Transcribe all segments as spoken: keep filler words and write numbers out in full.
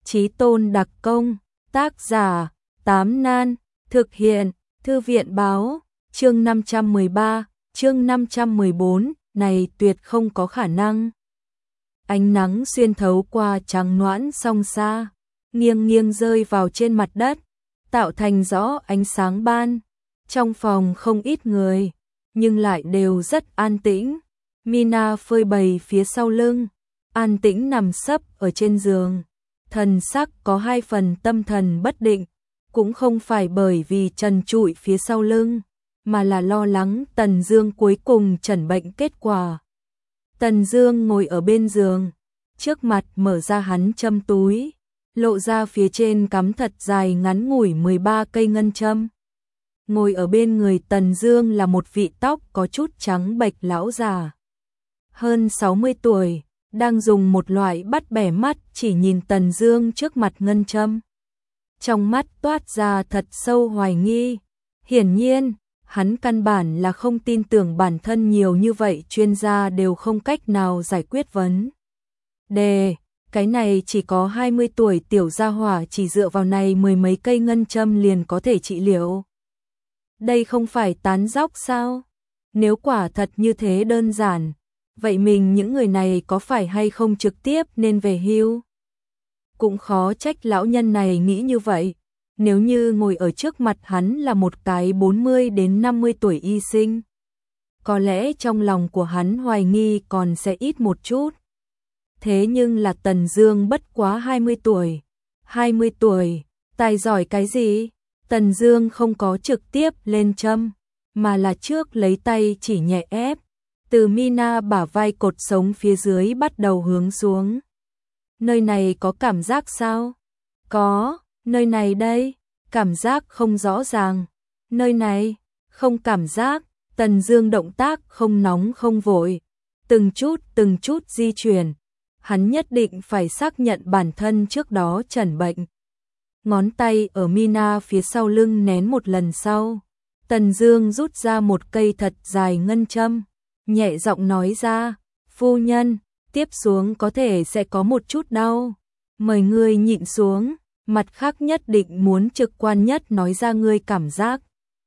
Chí tôn đặc công, tác giả, Tám Nan, thực hiện, Thư viện báo, chương năm trăm mười ba, chương năm trăm mười bốn, này tuyệt không có khả năng. Ánh nắng xuyên thấu qua trắng noãn song xa, nghiêng nghiêng rơi vào trên mặt đất, tạo thành rõ ánh sáng ban. Trong phòng không ít người, nhưng lại đều rất an tĩnh. Mina phơi bày phía sau lưng, an tĩnh nằm sấp ở trên giường. Thần sắc có hai phần tâm thần bất định, cũng không phải bởi vì trần trụi phía sau lưng, mà là lo lắng Tần Dương cuối cùng chẩn bệnh kết quả. Tần Dương ngồi ở bên giường, trước mặt mở ra hắn châm túi, lộ ra phía trên cắm thật dài ngắn ngủi mười ba cây ngân châm. Ngồi ở bên người Tần Dương là một vị tóc có chút trắng bệch lão già, hơn sáu mươi tuổi, đang dùng một loại bắt bẻ mắt chỉ nhìn Tần Dương trước mặt ngân châm. Trong mắt toát ra thật sâu hoài nghi, hiển nhiên, hắn căn bản là không tin tưởng bản thân nhiều như vậy chuyên gia đều không cách nào giải quyết vấn đề. Cái này chỉ có hai mươi tuổi tiểu gia hỏa chỉ dựa vào này mười mấy cây ngân châm liền có thể trị liệu. Đây không phải tán dóc sao? Nếu quả thật như thế đơn giản, vậy mình những người này có phải hay không trực tiếp nên về hưu? Cũng khó trách lão nhân này nghĩ như vậy. Nếu như ngồi ở trước mặt hắn là một cái bốn mươi đến năm mươi tuổi y sinh, có lẽ trong lòng của hắn hoài nghi còn sẽ ít một chút. Thế nhưng là Tần Dương bất quá hai mươi tuổi. hai mươi tuổi, tài giỏi cái gì? Tần Dương không có trực tiếp lên châm, mà là trước lấy tay chỉ nhẹ ép, từ Mina bả vai cột sống phía dưới bắt đầu hướng xuống. Nơi này có cảm giác sao? Có, nơi này đây, cảm giác không rõ ràng. Nơi này, không cảm giác. Tần Dương động tác không nóng không vội, từng chút từng chút di chuyển. Hắn nhất định phải xác nhận bản thân trước đó chẩn bệnh. Ngón tay ở Mina phía sau lưng nén một lần sau, Tần Dương rút ra một cây thật dài ngân châm, nhẹ giọng nói ra, phu nhân, tiếp xuống có thể sẽ có một chút đau, mời ngươi nhịn xuống, mặt khác nhất định muốn trực quan nhất nói ra ngươi cảm giác.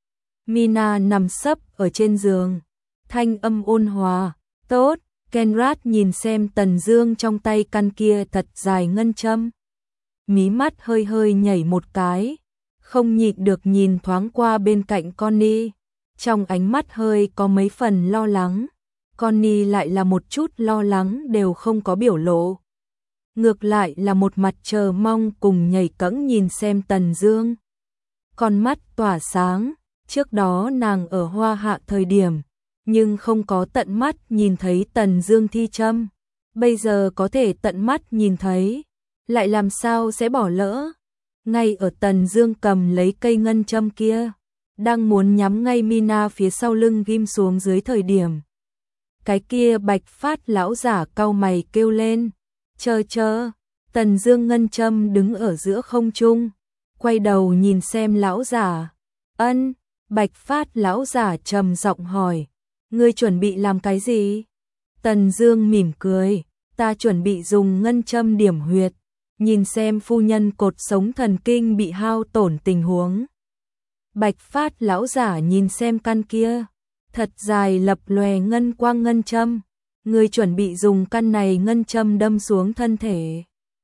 Mina nằm sấp ở trên giường, thanh âm ôn hòa, tốt. Kenrat nhìn xem Tần Dương trong tay căn kia thật dài ngân châm, mí mắt hơi hơi nhảy một cái, không nhịn được nhìn thoáng qua bên cạnh Connie, trong ánh mắt hơi có mấy phần lo lắng. Connie lại là một chút lo lắng đều không có biểu lộ, ngược lại là một mặt chờ mong cùng nhảy cẫng nhìn xem Tần Dương. Con mắt tỏa sáng, trước đó nàng ở Hoa Hạ thời điểm, nhưng không có tận mắt nhìn thấy Tần Dương thi châm, bây giờ có thể tận mắt nhìn thấy, lại làm sao sẽ bỏ lỡ. Ngay ở Tần Dương cầm lấy cây ngân châm kia, đang muốn nhắm ngay Mina phía sau lưng ghim xuống dưới thời điểm, cái kia bạch phát lão giả cau mày kêu lên, chờ chờ. Tần Dương ngân châm đứng ở giữa không trung, quay đầu nhìn xem lão giả. Ân. Bạch phát lão giả trầm giọng hỏi, ngươi chuẩn bị làm cái gì? Tần Dương mỉm cười, ta chuẩn bị dùng ngân châm điểm huyệt, nhìn xem phu nhân cột sống thần kinh bị hao tổn tình huống. Bạch phát lão giả nhìn xem căn kia, thật dài lập lòe ngân quang ngân châm, ngươi chuẩn bị dùng căn này ngân châm đâm xuống thân thể.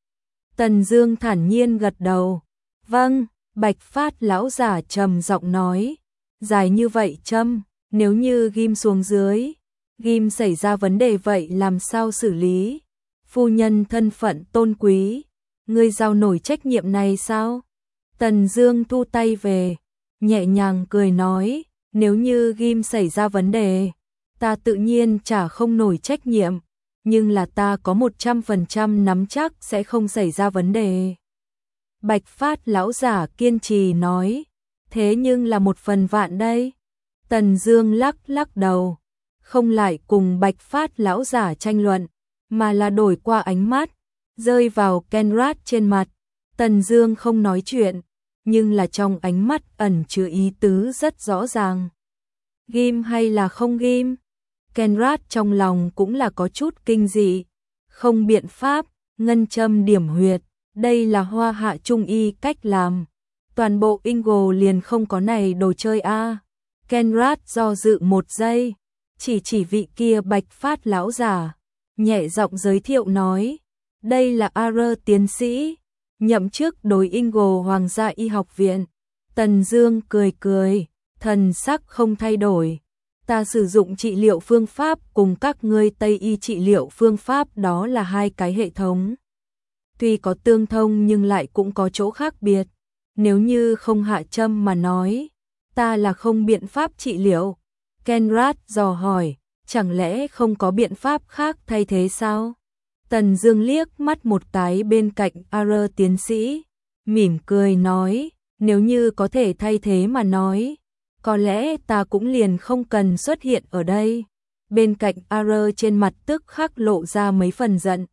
Tần Dương thản nhiên gật đầu, vâng. Bạch phát lão giả trầm giọng nói, dài như vậy châm, nếu như ghim xuống dưới, ghim xảy ra vấn đề vậy làm sao xử lý? Phu nhân thân phận tôn quý, ngươi giao nổi trách nhiệm này sao? Tần Dương thu tay về, nhẹ nhàng cười nói, nếu như ghim xảy ra vấn đề, ta tự nhiên trả không nổi trách nhiệm, nhưng là ta có một trăm phần trăm nắm chắc sẽ không xảy ra vấn đề. Bạch phát lão giả kiên trì nói, thế nhưng là một phần vạn đây. Tần Dương lắc lắc đầu, không lại cùng bạch phát lão giả tranh luận, mà là đổi qua ánh mắt, rơi vào Kenrat trên mặt. Tần Dương không nói chuyện, nhưng là trong ánh mắt ẩn chứa ý tứ rất rõ ràng. Ghim hay là không ghim? Kenrat trong lòng cũng là có chút kinh dị, không biện pháp, ngân châm điểm huyệt, Đây là hoa hạ trung y cách làm. Toàn bộ Ingle liền không có này đồ chơi a. À. Kenrat do dự một giây, chỉ chỉ vị kia bạch phát lão giả, nhẹ giọng giới thiệu nói, đây là A R tiến sĩ, nhậm chức đối Ingle Hoàng gia Y học viện. Tần Dương cười cười, thần sắc không thay đổi. Ta sử dụng trị liệu phương pháp cùng các ngươi Tây y trị liệu phương pháp đó là hai cái hệ thống. Tuy có tương thông nhưng lại cũng có chỗ khác biệt. Nếu như không hạ châm mà nói, ta là không biện pháp trị liệu. Kenrat dò hỏi, chẳng lẽ không có biện pháp khác thay thế sao? Tần Dương liếc mắt một cái bên cạnh A R tiến sĩ, mỉm cười nói, nếu như có thể thay thế mà nói, có lẽ ta cũng liền không cần xuất hiện ở đây. Bên cạnh A R trên mặt tức khắc lộ ra mấy phần giận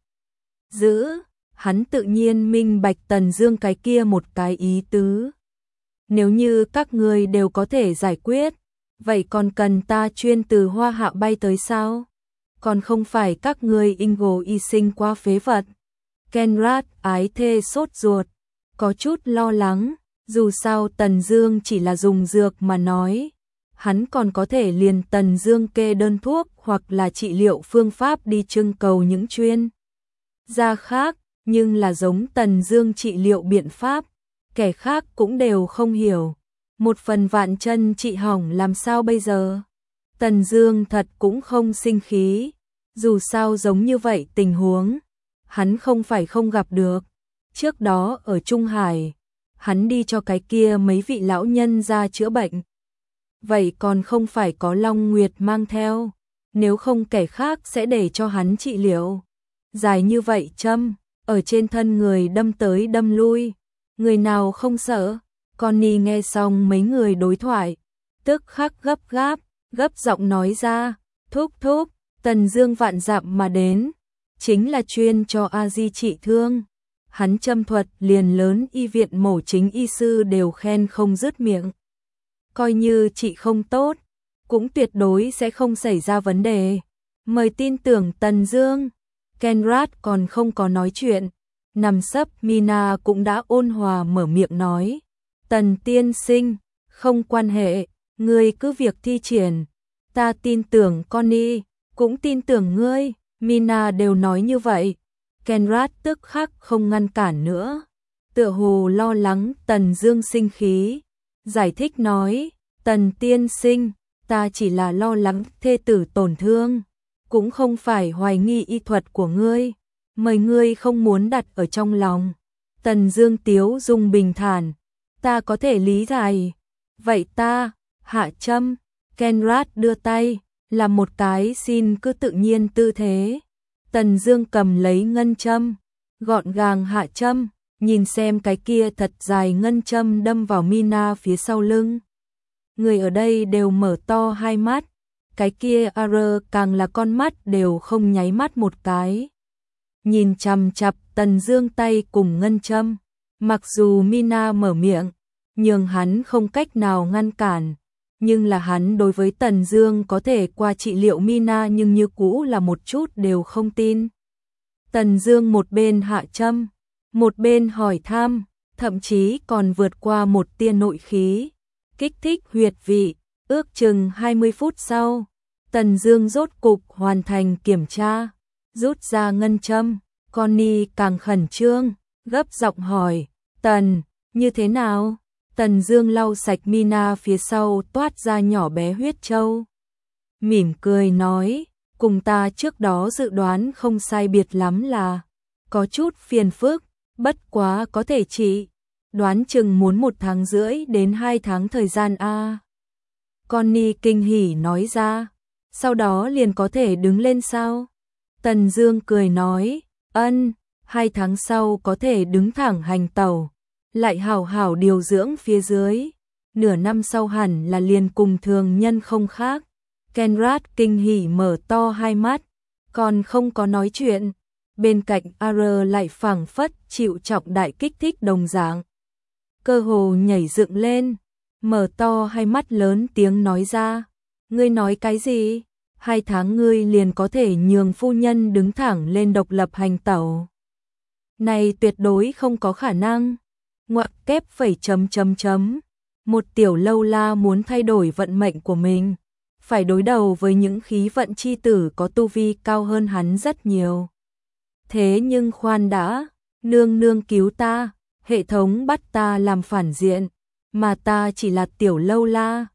dữ, hắn tự nhiên minh bạch Tần Dương cái kia một cái ý tứ. Nếu như các ngươi đều có thể giải quyết, vậy còn cần ta chuyên từ Hoa Hạ bay tới sao? Còn không phải các ngươi Ingle y sinh quá phế vật. Kenrat ái thê sốt ruột, có chút lo lắng, dù sao Tần Dương chỉ là dùng dược mà nói, hắn còn có thể liền Tần Dương kê đơn thuốc hoặc là trị liệu phương pháp đi trưng cầu những chuyên gia khác, nhưng là giống Tần Dương trị liệu biện pháp, kẻ khác cũng đều không hiểu. Một phần vạn chân trị hỏng làm sao bây giờ? Tần Dương thật cũng không sinh khí, dù sao giống như vậy tình huống, hắn không phải không gặp được. Trước đó ở Trung Hải, hắn đi cho cái kia mấy vị lão nhân ra chữa bệnh. Vậy còn không phải có Long Nguyệt mang theo, nếu không kẻ khác sẽ để cho hắn trị liệu. Dài như vậy châm, ở trên thân người đâm tới đâm lui, người nào không sợ? Connie nghe xong mấy người đối thoại, tức khắc gấp gáp, gấp giọng nói ra, thúc thúc, Tần Dương vạn dặm mà đến, chính là chuyên cho A Di trị thương. Hắn châm thuật liền lớn y viện mổ chính y sư đều khen không dứt miệng. Coi như trị không tốt, cũng tuyệt đối sẽ không xảy ra vấn đề. Mời tin tưởng Tần Dương. Kenrat còn không có nói chuyện, nằm sấp Mina cũng đã ôn hòa mở miệng nói, Tần tiên sinh, không quan hệ, ngươi cứ việc thi triển, ta tin tưởng Connie, cũng tin tưởng ngươi. Mina đều nói như vậy, Kenrat tức khắc không ngăn cản nữa, tựa hồ lo lắng Tần Dương sinh khí, giải thích nói, Tần tiên sinh, ta chỉ là lo lắng thê tử tổn thương, cũng không phải hoài nghi y thuật của ngươi, mời ngươi không muốn đặt ở trong lòng. Tần Dương tiếu dung bình thản, ta có thể lý giải. Vậy ta, hạ châm. Kenrat đưa tay, làm một cái xin cứ tự nhiên tư thế. Tần Dương cầm lấy ngân châm, gọn gàng hạ châm, nhìn xem cái kia thật dài ngân châm đâm vào Mina phía sau lưng. Người ở đây đều mở to hai mắt, cái kia A R càng là con mắt đều không nháy mắt một cái. Nhìn chằm chằm Tần Dương tay cùng ngân châm, mặc dù Mina mở miệng, nhưng hắn không cách nào ngăn cản, nhưng là hắn đối với Tần Dương có thể qua trị liệu Mina nhưng như cũ là một chút đều không tin. Tần Dương một bên hạ châm, một bên hỏi thăm, thậm chí còn vượt qua một tia nội khí, kích thích huyệt vị. Ước chừng hai mươi phút sau, Tần Dương rốt cục hoàn thành kiểm tra, rút ra ngân châm. Connie càng khẩn trương, gấp giọng hỏi, Tần, như thế nào? Tần Dương lau sạch Mina phía sau toát ra nhỏ bé huyết châu, mỉm cười nói, cùng ta trước đó dự đoán không sai biệt lắm, là có chút phiền phức, bất quá có thể trị, đoán chừng muốn một tháng rưỡi đến hai tháng thời gian a. Connie kinh hỉ nói ra, sau đó liền có thể đứng lên sao? Tần Dương cười nói, ân, hai tháng sau có thể đứng thẳng hành tẩu, lại hảo hảo điều dưỡng phía dưới, nửa năm sau hẳn là liền cùng thường nhân không khác. Kenrat kinh hỉ mở to hai mắt, còn không có nói chuyện, bên cạnh A R lại phảng phất chịu trọng đại kích thích đồng dạng, cơ hồ nhảy dựng lên, mở to hai mắt lớn tiếng nói ra, ngươi nói cái gì? Hai tháng ngươi liền có thể nhường phu nhân đứng thẳng lên độc lập hành tẩu. Này tuyệt đối không có khả năng. Ngoặc kép phẩy chấm chấm chấm. Một tiểu lâu la muốn thay đổi vận mệnh của mình, phải đối đầu với những khí vận chi tử có tu vi cao hơn hắn rất nhiều. Thế nhưng khoan đã, nương nương cứu ta, hệ thống bắt ta làm phản diện, mà ta chỉ là tiểu lâu la,